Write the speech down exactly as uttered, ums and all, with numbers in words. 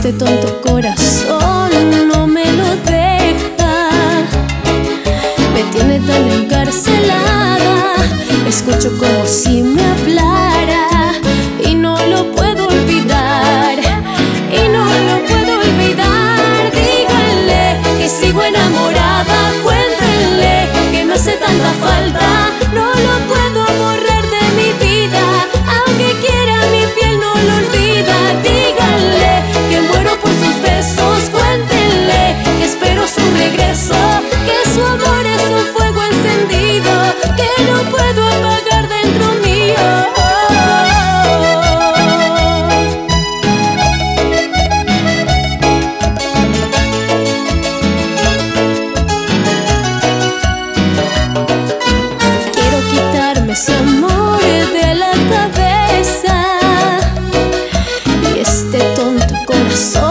este tonto corazón no me lo deja. Me tiene tan encarcelada, escucho como si me hablara y no lo puedo olvidar, y no lo puedo olvidar. Díganle que sigo enamorada, cuéntenle que me hace tanta falta, no lo puedo borrar de mi vida, aunque quiera mi piel no lo olvida. Díganle que muero por sus besos, cuéntenle que espero su regreso, que su amor es un fuego encendido que no puedo apagar dentro mío. Quiero quitarme ese amor de la cabeza y este tonto corazón